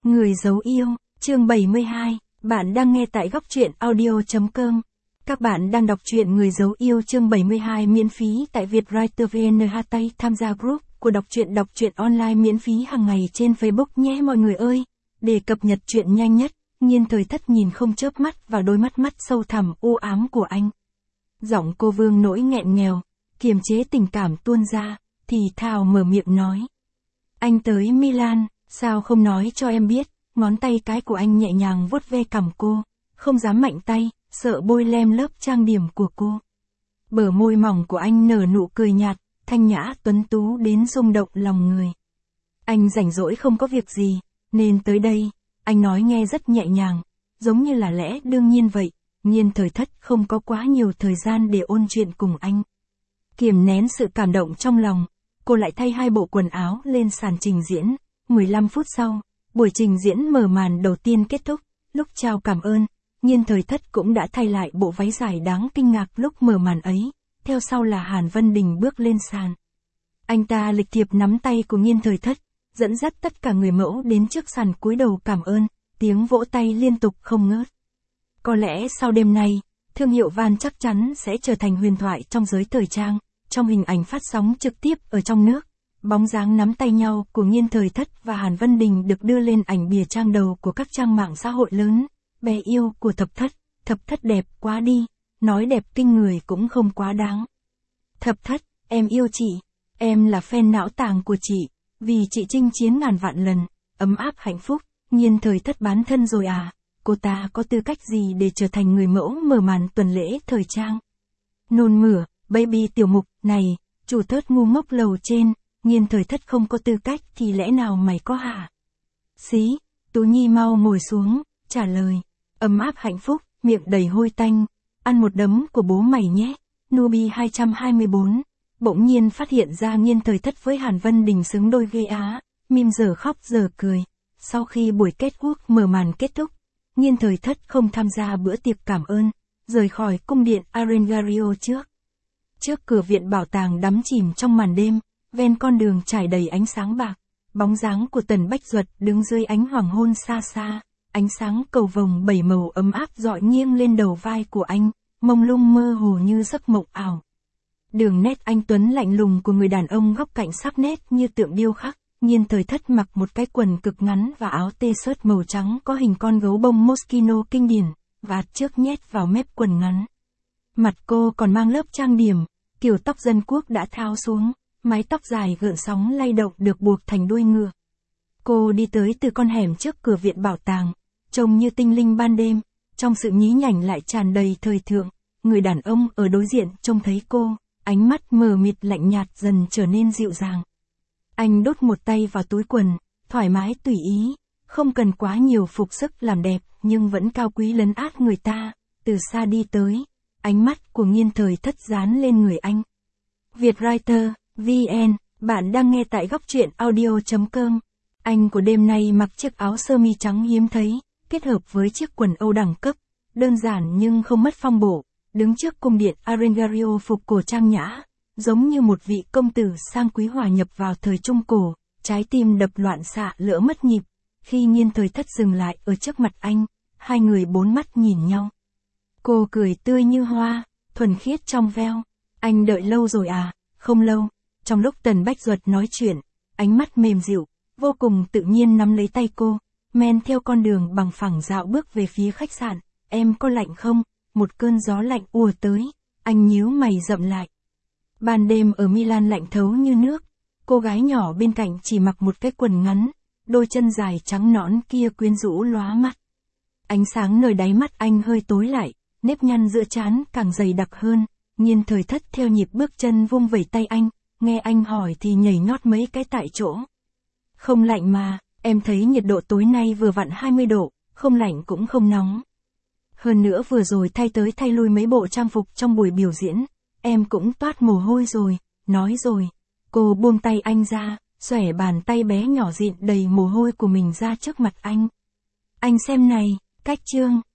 Người giấu yêu, chương 72, bạn đang nghe tại góc truyện audio.com. Các bạn đang đọc truyện Người giấu yêu chương 72 miễn phí tại Vietwriter VN. Tham gia group của đọc truyện online miễn phí hàng ngày trên Facebook nhé mọi người ơi. Để cập nhật truyện nhanh nhất, Nhiên Thời Thất nhìn không chớp mắt vào đôi mắt sâu thẳm u ám của anh. Giọng cô Vương nỗi nghẹn nghèo, kiềm chế tình cảm tuôn ra, thì thào mở miệng nói. Anh tới Milan, sao không nói cho em biết? Ngón tay cái của anh nhẹ nhàng vuốt ve cằm cô, không dám mạnh tay, sợ bôi lem lớp trang điểm của cô. Bờ môi mỏng của anh nở nụ cười nhạt, thanh nhã tuấn tú đến rung động lòng người. Anh rảnh rỗi không có việc gì, nên tới đây, anh nói nghe rất nhẹ nhàng, giống như là lẽ đương nhiên vậy. Nhiên Thời Thất không có quá nhiều thời gian để ôn chuyện cùng anh. Kiềm nén sự cảm động trong lòng, cô lại thay hai bộ quần áo lên sàn trình diễn. 15 phút sau, buổi trình diễn mở màn đầu tiên kết thúc. Lúc chào cảm ơn, Nhiên Thời Thất cũng đã thay lại bộ váy dài đáng kinh ngạc lúc mở màn ấy. Theo sau là Hàn Vân Đình bước lên sàn. Anh ta lịch thiệp nắm tay của Nhiên Thời Thất, dẫn dắt tất cả người mẫu đến trước sàn cúi đầu cảm ơn, tiếng vỗ tay liên tục không ngớt. Có lẽ sau đêm nay, thương hiệu Van chắc chắn sẽ trở thành huyền thoại trong giới thời trang. Trong hình ảnh phát sóng trực tiếp ở trong nước, bóng dáng nắm tay nhau của Nhiên Thời Thất và Hàn Vân Đình được đưa lên ảnh bìa trang đầu của các trang mạng xã hội lớn. Bé yêu của Thập Thất đẹp quá đi, nói đẹp kinh người cũng không quá đáng. Thập Thất, em yêu chị, em là fan não tàng của chị, vì chị chinh chiến ngàn vạn lần, ấm áp hạnh phúc. Nhiên Thời Thất bán thân rồi à, cô ta có tư cách gì để trở thành người mẫu mở màn tuần lễ thời trang? Nôn mửa, baby tiểu mục, này, chủ Thớt ngu ngốc lầu trên, Nhiên Thời Thất không có tư cách thì lẽ nào mày có hả? Xí, Tú Nhi mau ngồi xuống, trả lời, ấm áp hạnh phúc, miệng đầy hôi tanh, ăn một đấm của bố mày nhé. Nubi 224, bỗng nhiên phát hiện ra Nhiên Thời Thất với Hàn Vân Đình xứng đôi ghê á, mím giờ khóc giờ cười. Sau khi buổi kết thúc mở màn kết thúc, Nhiên Thời Thất không tham gia bữa tiệc cảm ơn, rời khỏi cung điện Arengario trước. Trước cửa viện bảo tàng đắm chìm trong màn đêm, ven con đường trải đầy ánh sáng bạc, bóng dáng của Tần Bách Duật đứng dưới ánh hoàng hôn xa xa, ánh sáng cầu vồng bảy màu ấm áp rọi nghiêng lên đầu vai của anh, mông lung mơ hồ như giấc mộng ảo. Đường nét anh tuấn lạnh lùng của người đàn ông góc cạnh sắc nét như tượng điêu khắc. Nhiên Thời Thất mặc một cái quần cực ngắn và áo t-shirt màu trắng có hình con gấu bông Moschino kinh điển, vạt trước nhét vào mép quần ngắn. Mặt cô còn mang lớp trang điểm, kiểu tóc dân quốc đã tháo xuống, mái tóc dài gợn sóng lay động được buộc thành đuôi ngựa. Cô đi tới từ con hẻm trước cửa viện bảo tàng, trông như tinh linh ban đêm, trong sự nhí nhảnh lại tràn đầy thời thượng. Người đàn ông ở đối diện trông thấy cô, ánh mắt mờ mịt lạnh nhạt dần trở nên dịu dàng. Anh đút một tay vào túi quần, thoải mái tùy ý, không cần quá nhiều phục sức làm đẹp nhưng vẫn cao quý lấn át người ta. Từ xa đi tới, ánh mắt của Nhiên Thời Thất dán lên người anh. Vietwriter, VN, bạn đang nghe tại góc truyện audio.com. Anh của đêm nay mặc chiếc áo sơ mi trắng hiếm thấy, kết hợp với chiếc quần Âu đẳng cấp, đơn giản nhưng không mất phong bổ, đứng trước cung điện Arengario phục cổ trang nhã. Giống như một vị công tử sang quý hòa nhập vào thời Trung Cổ, trái tim đập loạn xạ lỡ mất nhịp. Khi Nhiên Thời Thất dừng lại ở trước mặt anh, hai người bốn mắt nhìn nhau. Cô cười tươi như hoa, thuần khiết trong veo. Anh đợi lâu rồi à? Không lâu. Trong lúc Tần Bách Duật nói chuyện, ánh mắt mềm dịu, vô cùng tự nhiên nắm lấy tay cô, men theo con đường bằng phẳng dạo bước về phía khách sạn. Em có lạnh không? Một cơn gió lạnh ùa tới, anh nhíu mày rậm lại. Ban đêm ở Milan lạnh thấu như nước, cô gái nhỏ bên cạnh chỉ mặc một cái quần ngắn, đôi chân dài trắng nõn kia quyến rũ lóa mắt. Ánh sáng nơi đáy mắt anh hơi tối lại, nếp nhăn giữa trán càng dày đặc hơn. Nhiên Thời Thất theo nhịp bước chân vung vẩy tay anh, nghe anh hỏi thì nhảy nhót mấy cái tại chỗ. Không lạnh mà, em thấy nhiệt độ tối nay vừa vặn 20 độ, không lạnh cũng không nóng. Hơn nữa vừa rồi thay tới thay lui mấy bộ trang phục trong buổi biểu diễn. Em cũng toát mồ hôi rồi, nói rồi. Cô buông tay anh ra, xòe bàn tay bé nhỏ dịn đầy mồ hôi của mình ra trước mặt anh. Anh xem này, cách chương.